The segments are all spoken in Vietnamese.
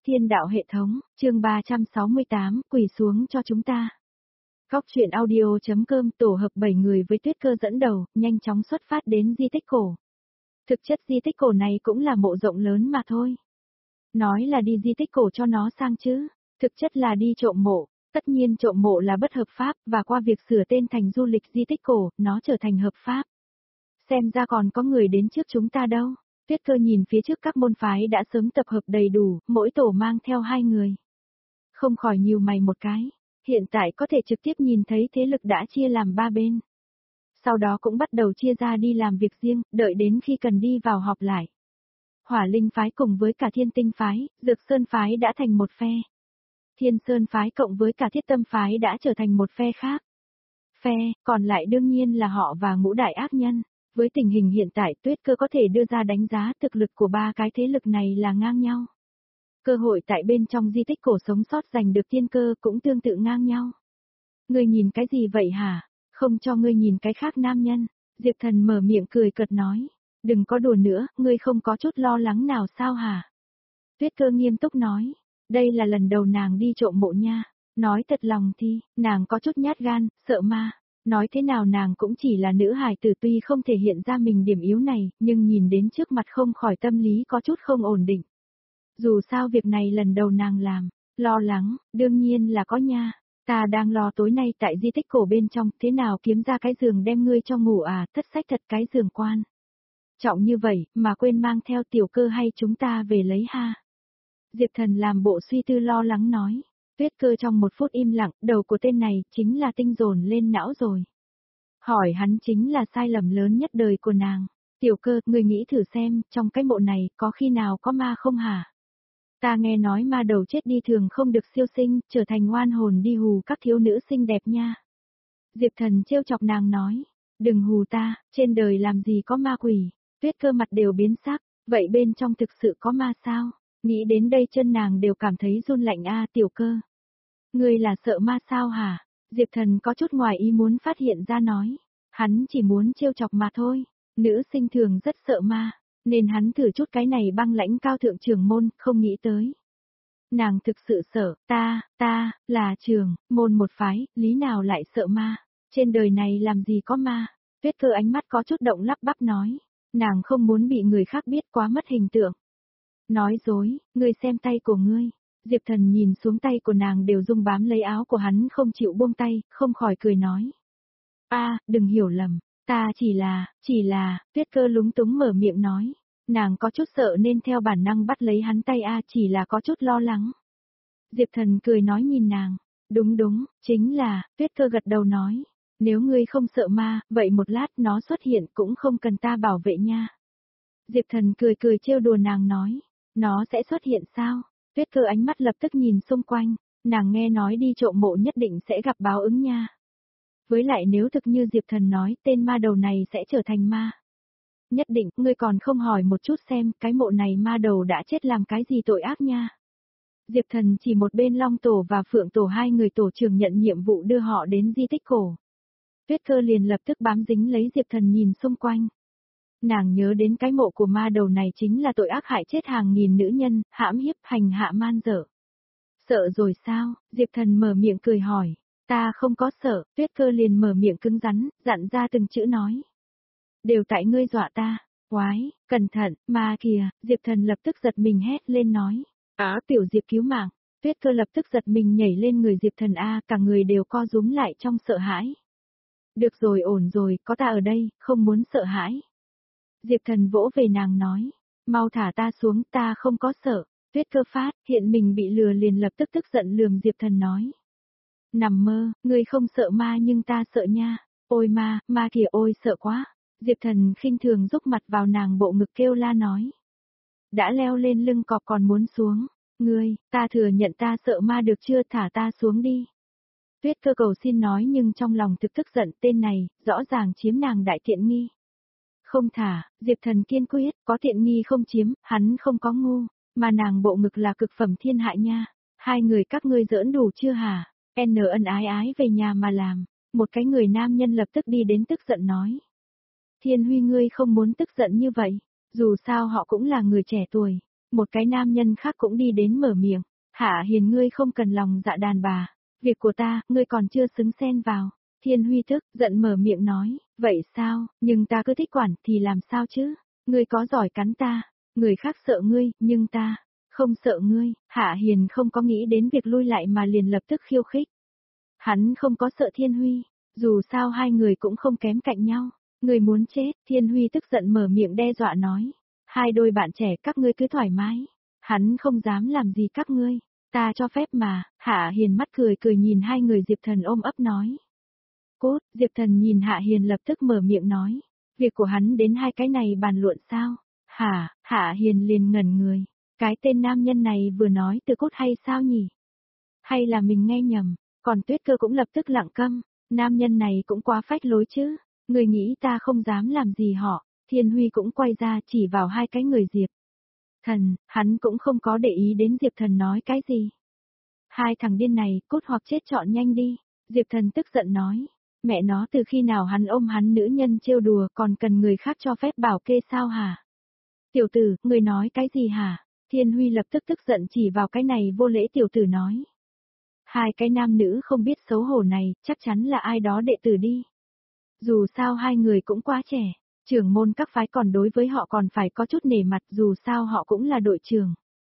Thiên đạo hệ thống, chương 368, quỳ xuống cho chúng ta. Góc truyện audio.com tổ hợp 7 người với Tuyết Cơ dẫn đầu, nhanh chóng xuất phát đến di tích cổ. Thực chất di tích cổ này cũng là mộ rộng lớn mà thôi. Nói là đi di tích cổ cho nó sang chứ, thực chất là đi trộm mộ. Tất nhiên trộm mộ là bất hợp pháp, và qua việc sửa tên thành du lịch di tích cổ, nó trở thành hợp pháp. Xem ra còn có người đến trước chúng ta đâu. Tuyết Cơ nhìn phía trước các môn phái đã sớm tập hợp đầy đủ, mỗi tổ mang theo 2 người. Không khỏi nhíu mày một cái, hiện tại có thể trực tiếp nhìn thấy thế lực đã chia làm 3 bên. Sau đó cũng bắt đầu chia ra đi làm việc riêng, đợi đến khi cần đi vào họp lại. Hỏa Linh phái cùng với cả Thiên Tinh phái, Dược Sơn phái đã thành một phe. Thiên Sơn phái cộng với cả Thiết Tâm phái đã trở thành một phe khác. Phe, còn lại đương nhiên là họ và Ngũ Đại Ác Nhân. Với tình hình hiện tại Tuyết Cơ có thể đưa ra đánh giá thực lực của 3 cái thế lực này là ngang nhau. Cơ hội tại bên trong di tích cổ sống sót giành được thiên cơ cũng tương tự ngang nhau. Ngươi nhìn cái gì vậy hả? Không cho ngươi nhìn cái khác nam nhân. Diệp Thần mở miệng cười cợt nói. Đừng có đùa nữa, ngươi không có chút lo lắng nào sao hả? Tuyết Cơ nghiêm túc nói. Đây là lần đầu nàng đi trộm mộ nha. Nói thật lòng thì, nàng có chút nhát gan, sợ ma. Nói thế nào nàng cũng chỉ là nữ hài tử, tuy không thể hiện ra mình điểm yếu này, nhưng nhìn đến trước mặt không khỏi tâm lý có chút không ổn định. Dù sao việc này lần đầu nàng làm, lo lắng, đương nhiên là có nha. Ta đang lo tối nay tại di tích cổ bên trong, thế nào kiếm ra cái giường đem ngươi cho ngủ à, thất sách thật cái giường quan. Trọng như vậy, mà quên mang theo Tiểu Cơ hay chúng ta về lấy ha. Diệp Thần làm bộ suy tư lo lắng nói. Tuyết Cơ trong một phút im lặng, đầu của tên này chính là tinh dồn lên não rồi. Hỏi hắn chính là sai lầm lớn nhất đời của nàng. Tiểu Cơ, người nghĩ thử xem, trong cái mộ này có khi nào có ma không hả? Ta nghe nói ma đầu chết đi thường không được siêu sinh, trở thành oan hồn đi hù các thiếu nữ xinh đẹp nha. Diệp Thần trêu chọc nàng nói, đừng hù ta, trên đời làm gì có ma quỷ. Tuyết Cơ mặt đều biến sắc, vậy bên trong thực sự có ma sao? Nghĩ đến đây chân nàng đều cảm thấy run lạnh a. Tiểu Cơ. Ngươi là sợ ma sao hả? Diệp Thần có chút ngoài ý muốn phát hiện ra nói. Hắn chỉ muốn trêu chọc mà thôi. Nữ sinh thường rất sợ ma. Nên hắn thử chút cái này băng lãnh cao thượng trưởng môn, không nghĩ tới. Nàng thực sự sợ, ta, là trưởng, môn một phái, lý nào lại sợ ma. Trên đời này làm gì có ma. Tuyết Cơ ánh mắt có chút động lắp bắp nói. Nàng không muốn bị người khác biết quá mất hình tượng. Nói dối, ngươi xem tay của ngươi. Diệp Thần nhìn xuống tay của nàng đều rung bám lấy áo của hắn không chịu buông tay, không khỏi cười nói. Đừng hiểu lầm, ta chỉ là, Tuyết Cơ lúng túng mở miệng nói. Nàng có chút sợ nên theo bản năng bắt lấy hắn tay chỉ là có chút lo lắng. Diệp Thần cười nói nhìn nàng. Đúng, chính là, Tuyết Cơ gật đầu nói. Nếu ngươi không sợ ma, vậy một lát nó xuất hiện cũng không cần ta bảo vệ nha. Diệp Thần cười trêu đùa nàng nói. Nó sẽ xuất hiện sao? Tuyết Cơ ánh mắt lập tức nhìn xung quanh, nàng nghe nói đi trộm mộ nhất định sẽ gặp báo ứng nha. Với lại nếu thực như Diệp Thần nói tên ma đầu này sẽ trở thành ma. Nhất định, ngươi còn không hỏi một chút xem cái mộ này ma đầu đã chết làm cái gì tội ác nha. Diệp Thần chỉ một bên Long Tổ và Phượng Tổ, 2 người tổ trưởng nhận nhiệm vụ đưa họ đến di tích cổ. Tuyết Cơ liền lập tức bám dính lấy Diệp Thần nhìn xung quanh. Nàng nhớ đến cái mộ của ma đầu này chính là tội ác hại chết hàng nghìn nữ nhân, hãm hiếp hành hạ man dợ. Sợ rồi sao? Diệp Thần mở miệng cười hỏi. Ta không có sợ. Tuyết Cơ liền mở miệng cứng rắn, dặn ra từng chữ nói. Đều tại ngươi dọa ta. Quái, cẩn thận, ma kìa. Diệp Thần lập tức giật mình hét lên nói. Tiểu Diệp cứu mạng. Tuyết Cơ lập tức giật mình nhảy lên người Diệp Thần cả người đều co rúm lại trong sợ hãi. Được rồi, ổn rồi, có ta ở đây, không muốn sợ hãi. Diệp Thần vỗ về nàng nói, mau thả ta xuống, ta không có sợ. Tuyết Cơ phát hiện mình bị lừa liền lập tức tức giận lườm Diệp Thần nói. Nằm mơ, ngươi không sợ ma nhưng ta sợ nha. Ôi ma kìa, ôi sợ quá. Diệp Thần khinh thường rúc mặt vào nàng bộ ngực kêu la nói. Đã leo lên lưng cọp còn muốn xuống. Ngươi, ta thừa nhận ta sợ ma được chưa, thả ta xuống đi. Tuyết Cơ cầu xin nói nhưng trong lòng thực tức giận, tên này, rõ ràng chiếm nàng đại tiện nghi. Không thả, Diệp Thần kiên quyết, có tiện nghi không chiếm, hắn không có ngu, mà nàng bộ ngực là cực phẩm thiên hại nha. 2 người các ngươi giỡn đủ chưa hả? Ân ái về nhà mà làm. Một cái người nam nhân lập tức đi đến tức giận nói. Thiên Huy, ngươi không muốn tức giận như vậy, dù sao họ cũng là người trẻ tuổi. Một cái nam nhân khác cũng đi đến mở miệng. Hạ Hiền ngươi không cần lòng dạ đàn bà. Việc của ta, ngươi còn chưa xứng xen vào. Thiên Huy tức, giận mở miệng nói, vậy sao, nhưng ta cứ thích quản thì làm sao chứ? Ngươi có giỏi cắn ta, người khác sợ ngươi, nhưng ta, không sợ ngươi. Hạ Hiền không có nghĩ đến việc lui lại mà liền lập tức khiêu khích. Hắn không có sợ Thiên Huy, dù sao hai người cũng không kém cạnh nhau. Người muốn chết, Thiên Huy tức giận mở miệng đe dọa nói. Hai đôi bạn trẻ các ngươi cứ thoải mái. Hắn không dám làm gì các ngươi. Ta cho phép mà, Hạ Hiền mắt cười cười nhìn hai người Diệp Thần ôm ấp nói. Cốt, Diệp Thần nhìn Hạ Hiền lập tức mở miệng nói. Việc của hắn đến hai cái này bàn luận sao? Hạ Hiền liền ngẩn người. Cái tên nam nhân này vừa nói từ Cốt hay sao nhỉ? Hay là mình nghe nhầm? Còn Tuyết Cơ cũng lập tức lặng câm. Nam nhân này cũng quá phách lối chứ. Người nghĩ ta không dám làm gì họ. Thiên Huy cũng quay ra chỉ vào hai cái người Diệp Thần, hắn cũng không có để ý đến Diệp Thần nói cái gì. Hai thằng điên này, cút hoặc chết chọn nhanh đi. Diệp Thần tức giận nói. Mẹ nó từ khi nào hắn ôm hắn nữ nhân trêu đùa còn cần người khác cho phép bảo kê sao hả? Tiểu tử, người nói cái gì hả? Thiên Huy lập tức tức giận chỉ vào cái này vô lễ tiểu tử nói. Hai cái nam nữ không biết xấu hổ này, chắc chắn là ai đó đệ tử đi. Dù sao hai người cũng quá trẻ, trưởng môn các phái còn đối với họ còn phải có chút nể mặt dù sao họ cũng là đội trưởng.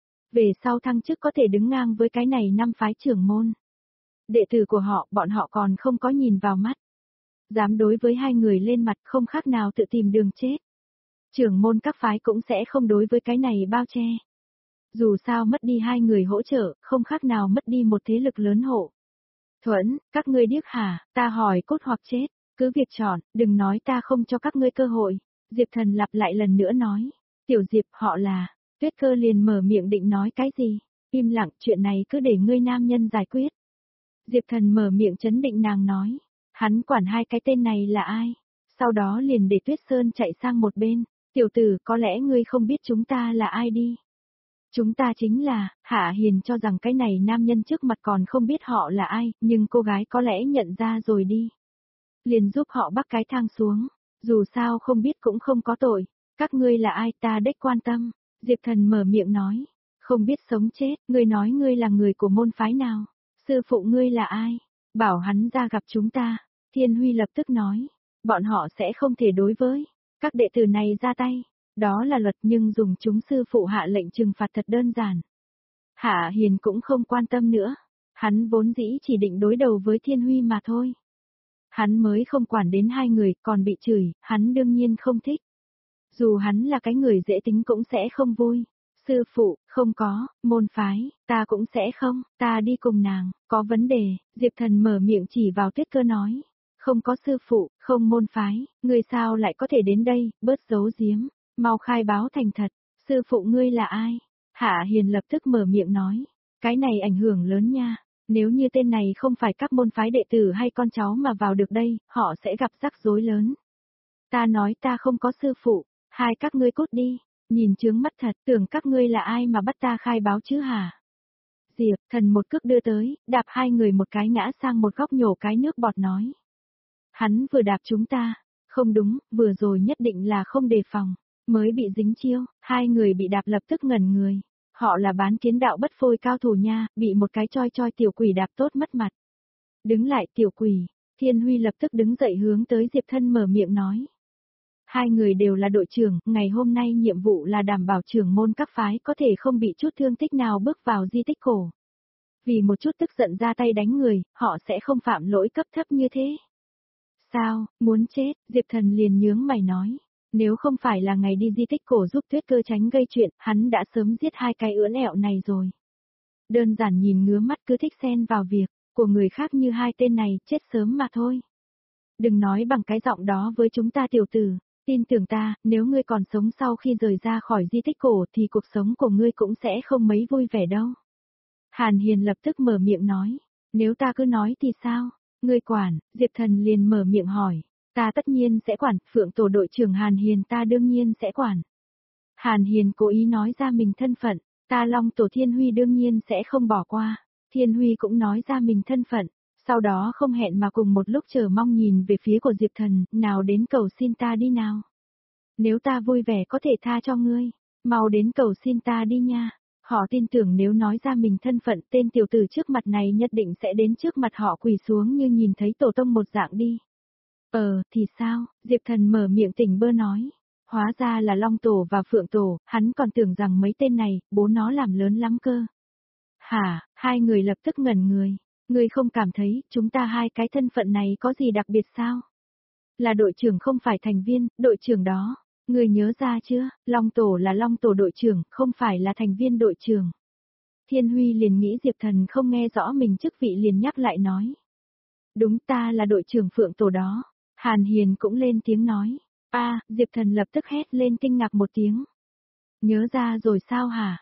Về sau thăng chức có thể đứng ngang với cái này năm phái trưởng môn. Đệ tử của họ, bọn họ còn không có nhìn vào mắt. Dám đối với hai người lên mặt không khác nào tự tìm đường chết. Trưởng môn các phái cũng sẽ không đối với cái này bao che. Dù sao mất đi hai người hỗ trợ, không khác nào mất đi một thế lực lớn hộ. Thuẫn, các ngươi điếc hả, ta hỏi cốt hoặc chết, cứ việc chọn, đừng nói ta không cho các ngươi cơ hội. Diệp Thần lặp lại lần nữa nói, tiểu Diệp họ là, Tuyết Cơ liền mở miệng định nói cái gì, im lặng chuyện này cứ để ngươi nam nhân giải quyết. Diệp Thần mở miệng chấn định nàng nói, hắn quản hai cái tên này là ai, sau đó liền để Tuyết Sơn chạy sang một bên, tiểu tử có lẽ ngươi không biết chúng ta là ai đi. Chúng ta chính là, Hạ Hiền cho rằng cái này nam nhân trước mặt còn không biết họ là ai, nhưng cô gái có lẽ nhận ra rồi đi. Liền giúp họ bắt cái thang xuống, dù sao không biết cũng không có tội, các ngươi là ai ta đếch quan tâm, Diệp Thần mở miệng nói, không biết sống chết, ngươi nói ngươi là người của môn phái nào, sư phụ ngươi là ai, bảo hắn ra gặp chúng ta, Thiên Huy lập tức nói, bọn họ sẽ không thể đối với các đệ tử này ra tay. Đó là luật nhưng dùng chúng sư phụ hạ lệnh trừng phạt thật đơn giản. Hạ Hiền cũng không quan tâm nữa. Hắn vốn dĩ chỉ định đối đầu với Thiên Huy mà thôi. Hắn mới không quản đến hai người còn bị chửi, hắn đương nhiên không thích. Dù hắn là cái người dễ tính cũng sẽ không vui. Sư phụ, không có, môn phái, ta cũng sẽ không, ta đi cùng nàng, có vấn đề, Diệp Thần mở miệng chỉ vào Tuyết Cơ nói. Không có sư phụ, không môn phái, người sao lại có thể đến đây, bớt giấu giếm. Mau khai báo thành thật, sư phụ ngươi là ai? Hạ Hiền lập tức mở miệng nói, cái này ảnh hưởng lớn nha, nếu như tên này không phải các môn phái đệ tử hay con cháu mà vào được đây, họ sẽ gặp rắc rối lớn. Ta nói ta không có sư phụ, hai các ngươi cút đi, nhìn chướng mắt thật, tưởng các ngươi là ai mà bắt ta khai báo chứ hả? Diệp Thần một cước đưa tới, đạp hai người một cái ngã sang một góc nhổ cái nước bọt nói. Hắn vừa đạp chúng ta, không đúng, vừa rồi nhất định là không đề phòng. Mới bị dính chiêu, hai người bị đạp lập tức ngẩn người. Họ là bán kiến đạo bất phôi cao thủ nha, bị một cái choi choi tiểu quỷ đạp tốt mất mặt. Đứng lại tiểu quỷ, Thiên Huy lập tức đứng dậy hướng tới Diệp Thân mở miệng nói. Hai người đều là đội trưởng, ngày hôm nay nhiệm vụ là đảm bảo trưởng môn các phái có thể không bị chút thương tích nào bước vào di tích cổ. Vì một chút tức giận ra tay đánh người, họ sẽ không phạm lỗi cấp thấp như thế. Sao, muốn chết, Diệp Thần liền nhướng mày nói. Nếu không phải là ngày đi di tích cổ giúp Tuyết Cơ tránh gây chuyện, hắn đã sớm giết hai cái ưỡn ẹo này rồi. Đơn giản nhìn ngứa mắt cứ thích xen vào việc của người khác như hai tên này, chết sớm mà thôi. Đừng nói bằng cái giọng đó với chúng ta tiểu tử, tin tưởng ta, nếu ngươi còn sống sau khi rời ra khỏi di tích cổ thì cuộc sống của ngươi cũng sẽ không mấy vui vẻ đâu. Hàn Hiền lập tức mở miệng nói, nếu ta cứ nói thì sao, ngươi quản, Diệp Thần liền mở miệng hỏi. Ta tất nhiên sẽ quản, Phượng Tổ đội trưởng Hàn Hiền ta đương nhiên sẽ quản. Hàn Hiền cố ý nói ra mình thân phận, ta Long Tổ Thiên Huy đương nhiên sẽ không bỏ qua. Thiên Huy cũng nói ra mình thân phận, sau đó không hẹn mà cùng một lúc chờ mong nhìn về phía của Diệp Thần, nào đến cầu xin ta đi nào. Nếu ta vui vẻ có thể tha cho ngươi, mau đến cầu xin ta đi nha. Họ tin tưởng nếu nói ra mình thân phận tên tiểu tử trước mặt này nhất định sẽ đến trước mặt họ quỳ xuống như nhìn thấy tổ tông một dạng đi. Thì sao, Diệp Thần mở miệng tỉnh bơ nói. Hóa ra là Long Tổ và Phượng Tổ, hắn còn tưởng rằng mấy tên này, bố nó làm lớn lắm cơ. Hả, hai người lập tức ngẩn người. Người không cảm thấy, chúng ta hai cái thân phận này có gì đặc biệt sao? Là đội trưởng không phải thành viên, đội trưởng đó. Người nhớ ra chưa, Long Tổ là Long Tổ đội trưởng, không phải là thành viên đội trưởng. Thiên Huy liền nghĩ Diệp Thần không nghe rõ mình chức vị liền nhắc lại nói. Đúng ta là đội trưởng Phượng Tổ đó. Hàn Hiền cũng lên tiếng nói. Diệp Thần lập tức hét lên kinh ngạc một tiếng. Nhớ ra rồi sao hả?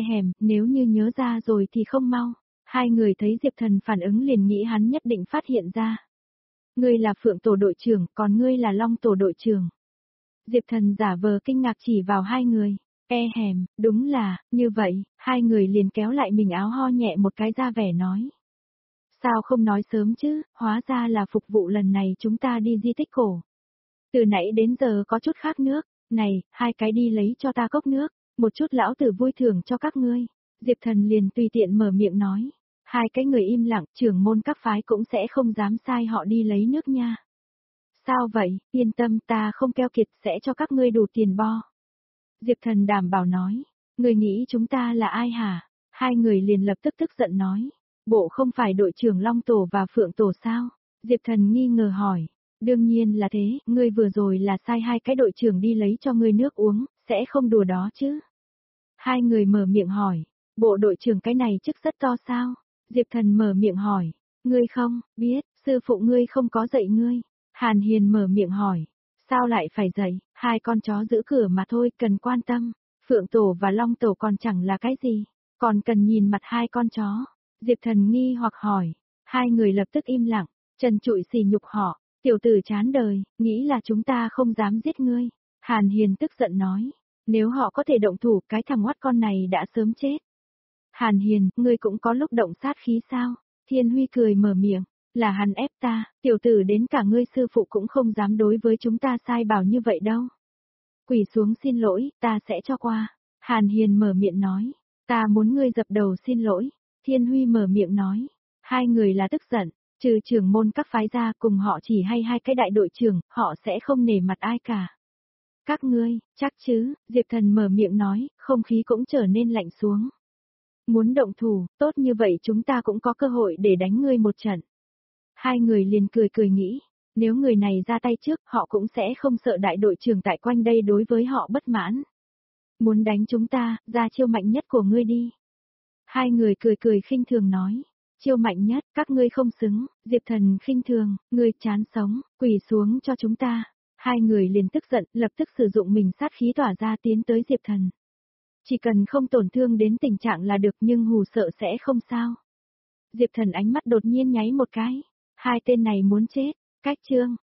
Nếu như nhớ ra rồi thì không mau. Hai người thấy Diệp Thần phản ứng liền nghĩ hắn nhất định phát hiện ra. Ngươi là Phượng Tổ đội trưởng, còn ngươi là Long Tổ đội trưởng. Diệp Thần giả vờ kinh ngạc chỉ vào hai người. Đúng là, như vậy, hai người liền kéo lại mình áo ho nhẹ một cái ra vẻ nói. Sao không nói sớm chứ, hóa ra là phục vụ lần này chúng ta đi di tích cổ. Từ nãy đến giờ có chút khát nước, này, hai cái đi lấy cho ta cốc nước, một chút lão tử vui thưởng cho các ngươi. Diệp Thần liền tùy tiện mở miệng nói. Hai cái người im lặng, trưởng môn các phái cũng sẽ không dám sai họ đi lấy nước nha. Sao vậy, yên tâm ta không keo kiệt sẽ cho các ngươi đủ tiền bo. Diệp Thần đảm bảo nói. Người nghĩ chúng ta là ai hả? Hai người liền lập tức tức giận nói. Bộ không phải đội trưởng Long Tổ và Phượng Tổ sao? Diệp Thần nghi ngờ hỏi. Đương nhiên là thế, ngươi vừa rồi là sai hai cái đội trưởng đi lấy cho ngươi nước uống, sẽ không đùa đó chứ. Hai người mở miệng hỏi. Bộ đội trưởng cái này chức rất to sao? Diệp Thần mở miệng hỏi. Ngươi không, biết, sư phụ ngươi không có dạy ngươi. Hàn Hiền mở miệng hỏi. Sao lại phải dạy, hai con chó giữ cửa mà thôi, cần quan tâm. Phượng Tổ và Long Tổ còn chẳng là cái gì, còn cần nhìn mặt hai con chó. Diệp Thần nghi hoặc hỏi. Hai người lập tức im lặng, trần trụi xì nhục họ. Tiểu tử chán đời, nghĩ là chúng ta không dám giết ngươi. Hàn Hiền tức giận nói. Nếu họ có thể động thủ, cái thằng oát con này đã sớm chết. Hàn Hiền, ngươi cũng có lúc động sát khí sao? Thiên Huy cười mở miệng. Là hắn ép ta, tiểu tử đến cả ngươi sư phụ cũng không dám đối với chúng ta sai bảo như vậy đâu. Quỳ xuống xin lỗi, ta sẽ cho qua. Hàn Hiền mở miệng nói. Ta muốn ngươi dập đầu xin lỗi. Thiên Huy mở miệng nói. Hai người là tức giận, trừ trưởng môn các phái ra cùng họ chỉ hay hai cái đại đội trưởng, họ sẽ không nể mặt ai cả. Các ngươi, chắc chứ, Diệp Thần mở miệng nói, không khí cũng trở nên lạnh xuống. Muốn động thủ, tốt như vậy chúng ta cũng có cơ hội để đánh ngươi một trận. Hai người liền cười cười nghĩ, nếu người này ra tay trước, họ cũng sẽ không sợ đại đội trưởng tại quanh đây đối với họ bất mãn. Muốn đánh chúng ta, ra chiêu mạnh nhất của ngươi đi. Hai người cười cười khinh thường nói, chiêu mạnh nhất, các ngươi không xứng. Diệp Thần khinh thường, ngươi chán sống, quỳ xuống cho chúng ta. Hai người liền tức giận, lập tức sử dụng mình sát khí tỏa ra tiến tới Diệp Thần. Chỉ cần không tổn thương đến tình trạng là được, nhưng hù sợ sẽ không sao. Diệp Thần ánh mắt đột nhiên nháy một cái. Hai tên này muốn chết. Cách chương